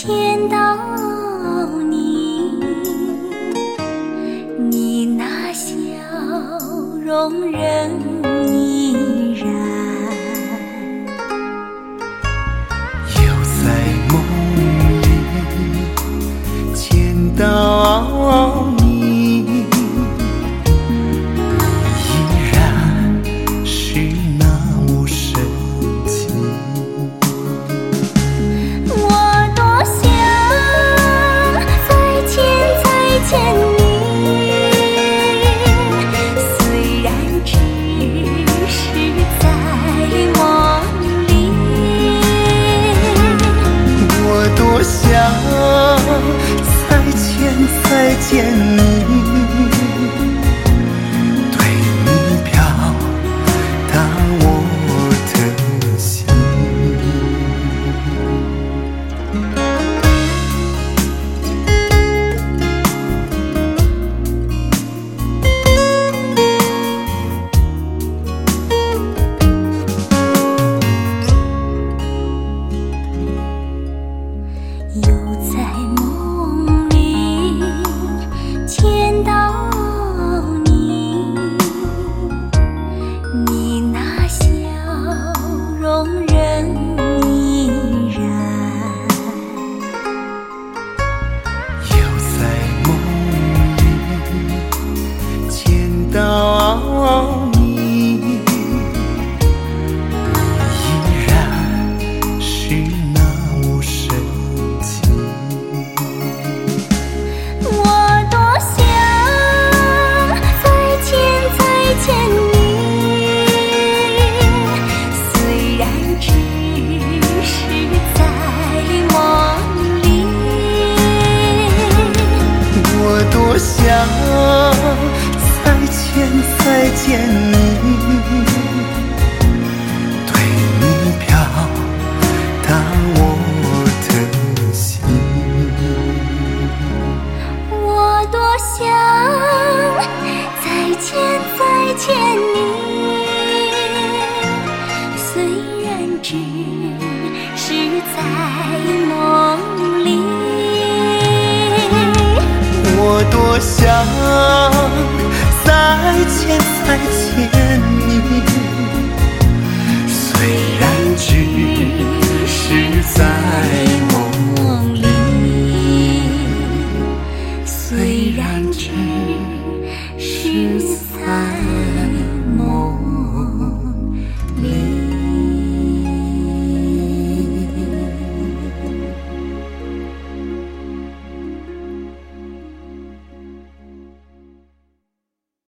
见到你，你那笑容仍依然。 又在梦里见到你，依然是那么深情。 我多想再见你，虽然只是在梦里。 我多想再见你，对你表达我的心。 又在梦里见到你，你那笑容仍依然。 又在梦里见到你，依然是那么深情。 我多想再见你，虽然只是在梦里。 我多想再见你，对你表达我的心。 我多想再见你，虽然只是在梦里。 我多想再见你，虽然只是在梦里， 虽然只是